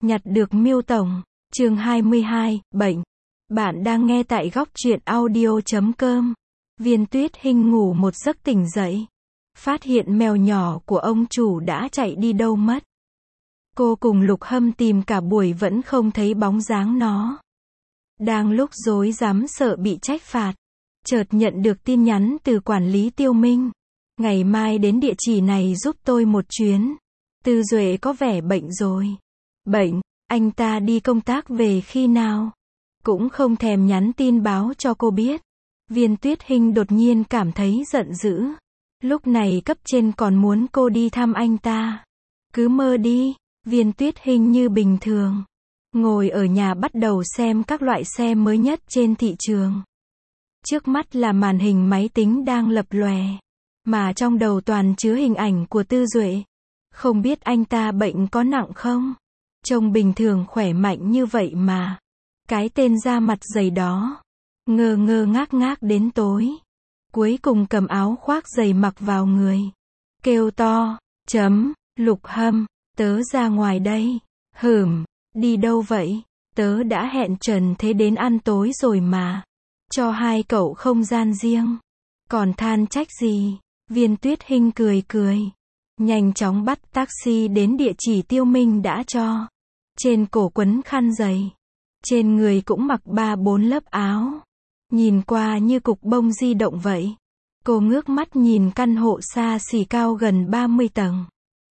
Nhặt được Miêu Tổng. Chương 22, bệnh. Bạn đang nghe tại góc truyện audio.com. Viên Tuyết Hinh ngủ một giấc tỉnh dậy, phát hiện mèo nhỏ của ông chủ đã chạy đi đâu mất. Cô cùng Lục Hâm tìm cả buổi vẫn không thấy bóng dáng nó. Đang lúc rối rắm sợ bị trách phạt, chợt nhận được tin nhắn từ quản lý Tiêu Minh. Ngày mai đến địa chỉ này giúp tôi một chuyến. Tư Duệ có vẻ bệnh rồi. Bệnh? Anh ta đi công tác về khi nào? Cũng không thèm nhắn tin báo cho cô biết. Viên Tuyết Hinh đột nhiên cảm thấy giận dữ. Lúc này cấp trên còn muốn cô đi thăm anh ta. Cứ mơ đi. Viên Tuyết Hinh như bình thường ngồi ở nhà bắt đầu xem các loại xe mới nhất trên thị trường. Trước mắt là màn hình máy tính đang lập lòe, mà trong đầu toàn chứa hình ảnh của Tư Duệ. Không biết anh ta bệnh có nặng không? Trông bình thường khỏe mạnh như vậy mà. Cái tên da mặt dày đó, ngơ ngơ ngác ngác đến tối. Cuối cùng cầm áo khoác dày mặc vào người. Kêu to, Lục Hâm, tớ ra ngoài đây. Đi đâu vậy? Tớ đã hẹn Trần Thế đến ăn tối rồi mà. Cho hai cậu không gian riêng. Còn than trách gì? Viên Tuyết Hinh cười cười. Nhanh chóng bắt taxi đến địa chỉ Tiêu Minh đã cho. Trên cổ quấn khăn giày. Trên người cũng mặc 3-4 lớp áo. Nhìn qua như cục bông di động vậy. Cô ngước mắt nhìn căn hộ xa xỉ cao gần 30 tầng.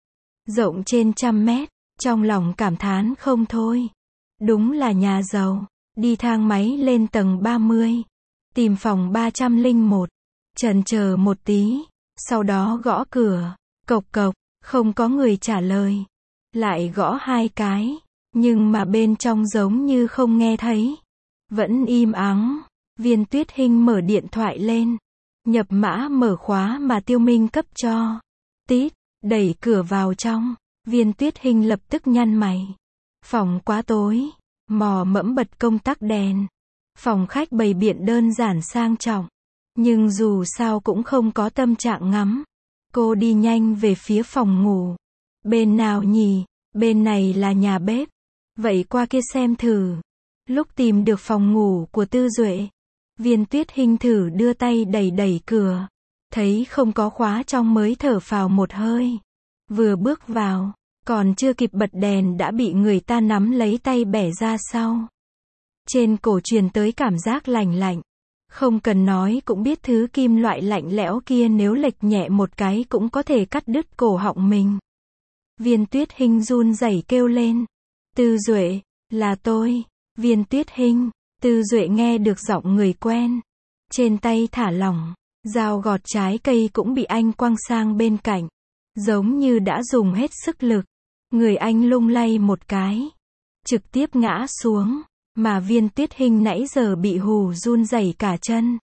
Rộng trên 100 mét. Trong lòng cảm thán không thôi. Đúng là nhà giàu. Đi thang máy lên tầng 30. Tìm phòng 301. Chần chờ một tí. Sau đó gõ cửa. Cộc cộc. Không có người trả lời. Lại gõ 2 cái. Nhưng mà bên trong giống như không nghe thấy. Vẫn im ắng. Viên Tuyết Hinh mở điện thoại lên. Nhập mã mở khóa mà Tiêu Minh cấp cho. Tít. Đẩy cửa vào trong. Viên Tuyết Hinh lập tức nhăn mày. Phòng quá tối. Mò mẫm bật công tắc đèn. Phòng khách bày biện đơn giản sang trọng. Nhưng dù sao cũng không có tâm trạng ngắm. Cô đi nhanh về phía phòng ngủ. Bên nào nhỉ? Bên này là nhà bếp. Vậy qua kia xem thử. Lúc tìm được phòng ngủ của Tư Duệ, Viên Tuyết Hinh thử đưa tay đẩy cửa. Thấy không có khóa trong mới thở phào một hơi. Vừa bước vào, còn chưa kịp bật đèn đã bị người ta nắm lấy tay bẻ ra sau. Trên cổ truyền tới cảm giác lạnh lạnh. Không cần nói cũng biết thứ kim loại lạnh lẽo kia nếu lệch nhẹ một cái cũng có thể cắt đứt cổ họng mình. Viên Tuyết Hinh run rẩy kêu lên. Tư Duệ, là tôi. Viên Tuyết Hinh. Tư Duệ nghe được giọng người quen. Trên tay thả lỏng. Dao gọt trái cây cũng bị anh quăng sang bên cạnh. Giống như đã dùng hết sức lực. Người anh lung lay một cái. Trực tiếp ngã xuống. Mà Viên Tuyết Hinh nãy giờ bị hù run rẩy cả chân.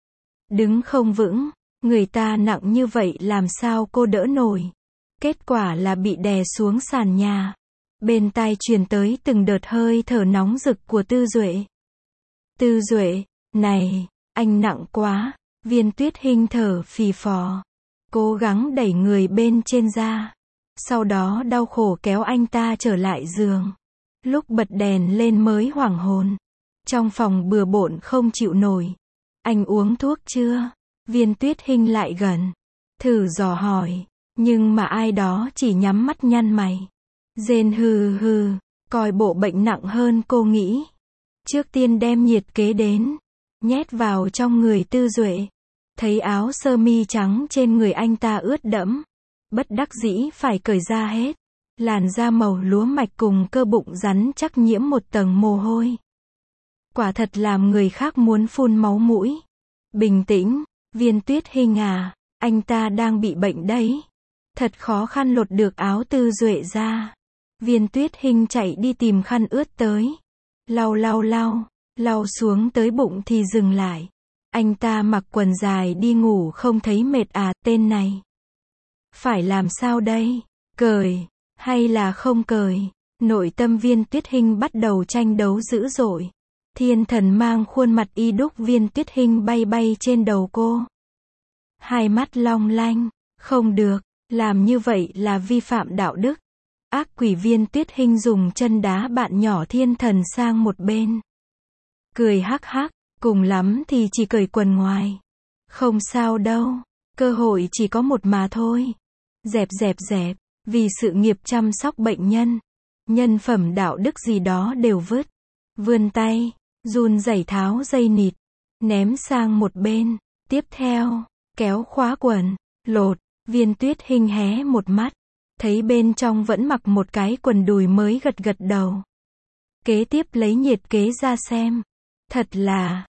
Đứng không vững. Người ta nặng như vậy làm sao cô đỡ nổi. Kết quả là bị đè xuống sàn nhà. Bên tai truyền tới từng đợt hơi thở nóng rực của Tư Duệ. Tư Duệ, này, anh nặng quá. Viên Tuyết Hinh thở phì phò. Cố gắng đẩy người bên trên ra. Sau đó đau khổ kéo anh ta trở lại giường. Lúc bật đèn lên mới hoảng hồn. Trong phòng bừa bộn không chịu nổi. Anh uống thuốc chưa? Viên Tuyết Hinh lại gần. Thử dò hỏi. Nhưng mà ai đó chỉ nhắm mắt nhăn mày. Rên hừ, coi bộ bệnh nặng hơn cô nghĩ. Trước tiên đem nhiệt kế đến. Nhét vào trong người Tư Duệ. Thấy áo sơ mi trắng trên người anh ta ướt đẫm. Bất đắc dĩ phải cởi ra hết. Làn da màu lúa mạch cùng cơ bụng rắn chắc nhiễm một tầng mồ hôi. Quả thật làm người khác muốn phun máu mũi. Bình tĩnh, Viên Tuyết Hinh à, anh ta đang bị bệnh đấy. Thật khó khăn lột được áo Tư Duệ ra. Viên Tuyết Hinh chạy đi tìm khăn ướt tới. Lau xuống tới bụng thì dừng lại. Anh ta mặc quần dài đi ngủ không thấy mệt à, tên này. Phải làm sao đây? Cởi, hay là không cởi? Nội tâm Viên Tuyết Hinh bắt đầu tranh đấu dữ dội. Thiên thần mang khuôn mặt y đúc Viên Tuyết Hinh bay trên đầu cô. Hai mắt long lanh. Không được, làm như vậy là vi phạm đạo đức. Ác quỷ Viên Tuyết Hinh dùng chân đá bạn nhỏ Thiên Thần sang một bên. Cười hắc hắc, cùng lắm thì chỉ cởi quần ngoài. Không sao đâu, cơ hội chỉ có một mà thôi. Dẹp, vì sự nghiệp chăm sóc bệnh nhân, nhân phẩm đạo đức gì đó đều vứt. Vươn tay, run rẩy tháo dây nịt, ném sang một bên. Tiếp theo, kéo khóa quần, lột. Viên Tuyết Hinh hé một mắt, thấy bên trong vẫn mặc một cái quần đùi mới gật đầu. Kế tiếp lấy nhiệt kế ra xem. Thật là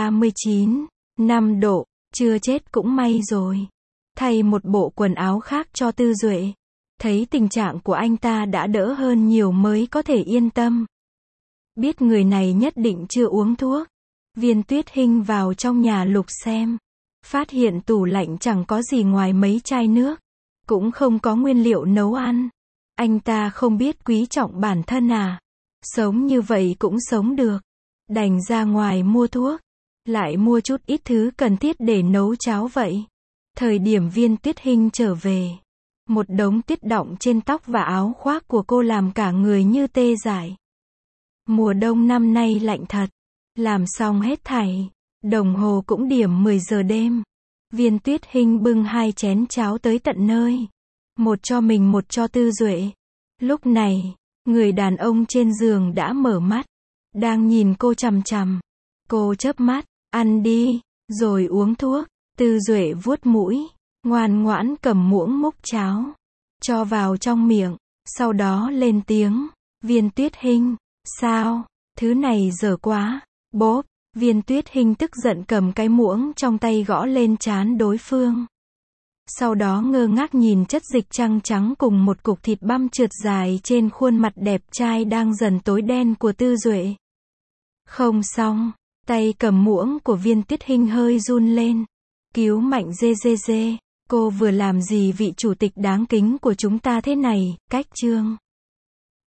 39,5 độ, chưa chết cũng may rồi. Thay một bộ quần áo khác cho Tư Duệ. Thấy tình trạng của anh ta đã đỡ hơn nhiều mới có thể yên tâm. Biết người này nhất định chưa uống thuốc. Viên Tuyết Hinh vào trong nhà lục xem. Phát hiện tủ lạnh chẳng có gì ngoài mấy chai nước. Cũng không có nguyên liệu nấu ăn. Anh ta không biết quý trọng bản thân à? Sống như vậy cũng sống được. Đành ra ngoài mua thuốc. Lại mua chút ít thứ cần thiết để nấu cháo vậy. Thời điểm Viên Tuyết Hinh trở về, một đống tuyết đọng trên tóc và áo khoác của cô làm cả người như tê dại. Mùa đông năm nay lạnh thật. Làm xong hết thảy, đồng hồ cũng điểm 10 giờ đêm. Viên Tuyết Hinh bưng 2 chén cháo tới tận nơi. Một cho mình một cho Tư Duệ. Lúc này, người đàn ông trên giường đã mở mắt. Đang nhìn cô chằm chằm. Cô chớp mắt, ăn đi, rồi uống thuốc. Tư Duệ vuốt mũi, ngoan ngoãn cầm muỗng múc cháo. Cho vào trong miệng, sau đó lên tiếng. Viên Tuyết Hinh, sao, thứ này dở quá. Bốp, Viên Tuyết Hinh tức giận cầm cái muỗng trong tay gõ lên trán đối phương. Sau đó ngơ ngác nhìn chất dịch trắng trắng cùng một cục thịt băm trượt dài trên khuôn mặt đẹp trai đang dần tối đen của Tư Duệ. Không xong, tay cầm muỗng của Viên Tuyết Hinh hơi run lên. Cứu Mạnh dê, cô vừa làm gì vị chủ tịch đáng kính của chúng ta thế này? Cách chương